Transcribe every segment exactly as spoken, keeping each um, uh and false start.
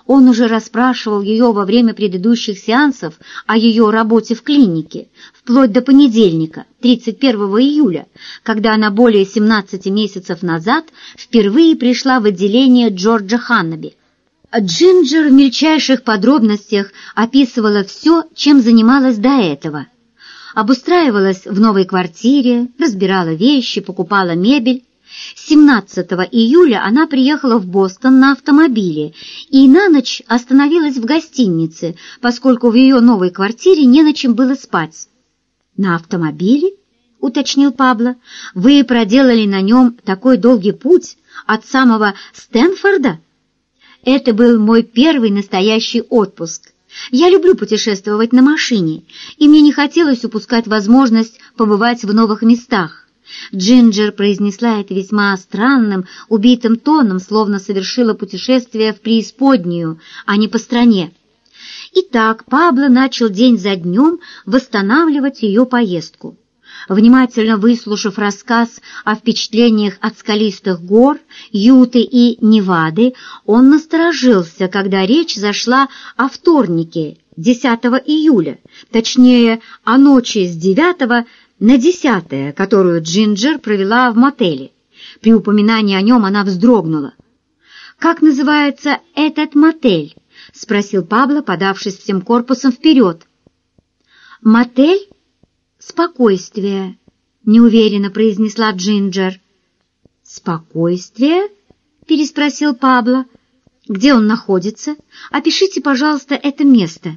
Он уже расспрашивал ее во время предыдущих сеансов о ее работе в клинике, вплоть до понедельника, тридцать первого июля, когда она более семнадцати месяцев назад впервые пришла в отделение Джорджа Ханнаби. Джинджер в мельчайших подробностях описывала все, чем занималась до этого. Обустраивалась в новой квартире, разбирала вещи, покупала мебель. семнадцатого июля она приехала в Бостон на автомобиле и на ночь остановилась в гостинице, поскольку в ее новой квартире не на чем было спать. «На автомобиле?» — уточнил Пабло. «Вы проделали на нем такой долгий путь от самого Стэнфорда?» «Это был мой первый настоящий отпуск. Я люблю путешествовать на машине, и мне не хотелось упускать возможность побывать в новых местах». Джинджер произнесла это весьма странным, убитым тоном, словно совершила путешествие в преисподнюю, а не по стране. Итак, Пабло начал день за днем восстанавливать ее поездку. Внимательно выслушав рассказ о впечатлениях от скалистых гор, Юты и Невады, он насторожился, когда речь зашла о вторнике, десятого июля, точнее, о ночи с девятого на десятое, которую Джинджер провела в мотеле. При упоминании о нем она вздрогнула. «Как называется этот мотель?» — спросил Пабло, подавшись всем корпусом вперед. «Мотель? Спокойствие», — неуверенно произнесла Джинджер. «Спокойствие?» — переспросил Пабло. «Где он находится? Опишите, пожалуйста, это место».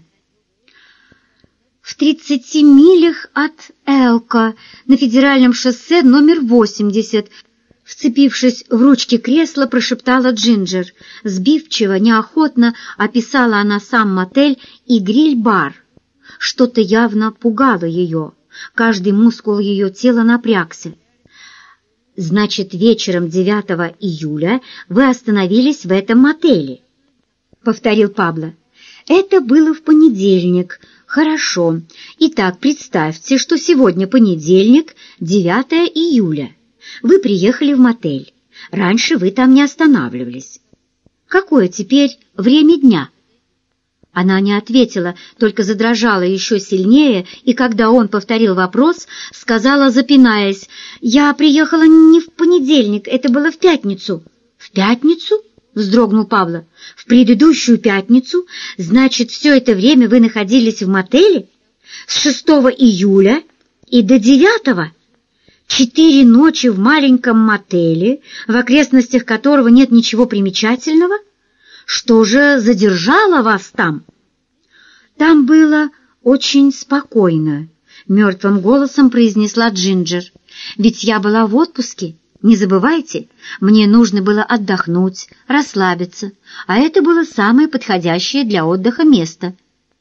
«В тридцати милях от Элко, на федеральном шоссе номер восемьдесят», вцепившись в ручки кресла, прошептала Джинджер. Сбивчиво, неохотно описала она сам мотель и гриль-бар. Что-то явно пугало ее. Каждый мускул ее тела напрягся. «Значит, вечером девятого июля вы остановились в этом мотеле?» — повторил Пабло. «Это было в понедельник. Хорошо. Итак, представьте, что сегодня понедельник, девятого июля. Вы приехали в мотель. Раньше вы там не останавливались. Какое теперь время дня?» Она не ответила, только задрожала еще сильнее, и когда он повторил вопрос, сказала, запинаясь: «Я приехала не в понедельник, это было в пятницу». «В пятницу?» — вздрогнул Пабло. «В предыдущую пятницу? Значит, все это время вы находились в мотеле? С шестого июля и до девятого? Четыре ночи в маленьком мотеле, в окрестностях которого нет ничего примечательного? Что же задержало вас там?» «Там было очень спокойно», — мертвым голосом произнесла Джинджер. «Ведь я была в отпуске. Не забывайте, мне нужно было отдохнуть, расслабиться, а это было самое подходящее для отдыха место».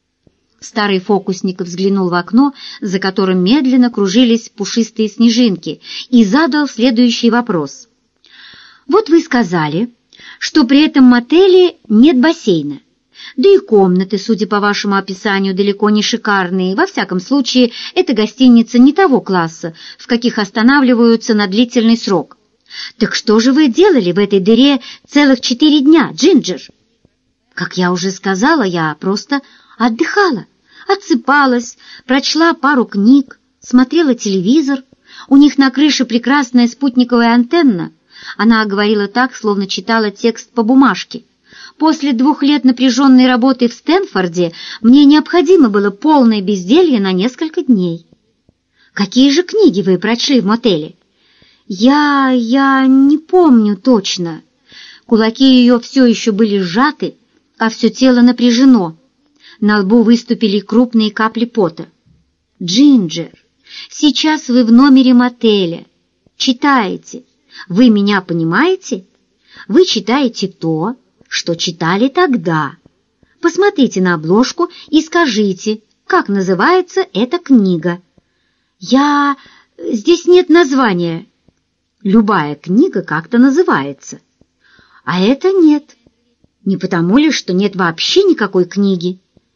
Старый фокусник взглянул в окно, за которым медленно кружились пушистые снежинки, и задал следующий вопрос. «Вот вы сказали, что при этом мотеле нет бассейна. Да и комнаты, судя по вашему описанию, далеко не шикарные. Во всяком случае, эта гостиница не того класса, в каких останавливаются на длительный срок. Так что же вы делали в этой дыре целых четыре дня, Джинджер?» «Как я уже сказала, я просто отдыхала, отсыпалась, прочла пару книг, смотрела телевизор. У них на крыше прекрасная спутниковая антенна». Она говорила так, словно читала текст по бумажке. «После двух лет напряженной работы в Стэнфорде мне необходимо было полное безделье на несколько дней». «Какие же книги вы прочли в мотеле?» «Я... я не помню точно». Кулаки ее все еще были сжаты, а все тело напряжено. На лбу выступили крупные капли пота. «Джинджер, сейчас вы в номере мотеля. Читаете. Вы меня понимаете? Вы читаете то, что читали тогда. Посмотрите на обложку и скажите, как называется эта книга». «Я... здесь нет названия». «Любая книга как-то называется. А это нет. Не потому ли, что нет вообще никакой книги?»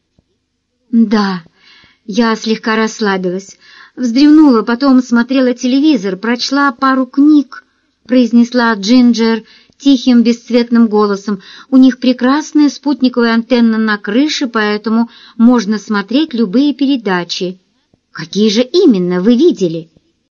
«Да, я слегка расслабилась, вздремнула, потом смотрела телевизор, прочла пару книг», — произнесла Джинджер тихим бесцветным голосом. «У них прекрасная спутниковая антенна на крыше, поэтому можно смотреть любые передачи». «Какие же именно вы видели?»